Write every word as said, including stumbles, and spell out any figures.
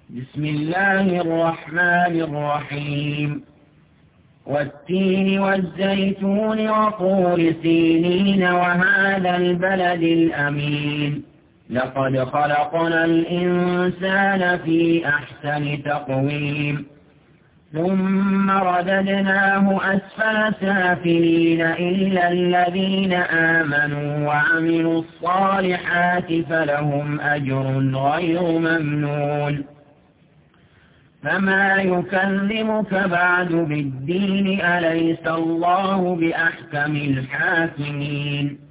بسم الله الرحمن الرحيم والتين والزيتون وطور سينين وهذا البلد الأمين لقد خلقنا الإنسان في أحسن تقويم ثم رددناه أسفل سافلين إلا الذين آمنوا وعملوا الصالحات فلهم أجر غير ممنون فما يكلمك بعد بالدين أليس الله بأحكم الحاكمين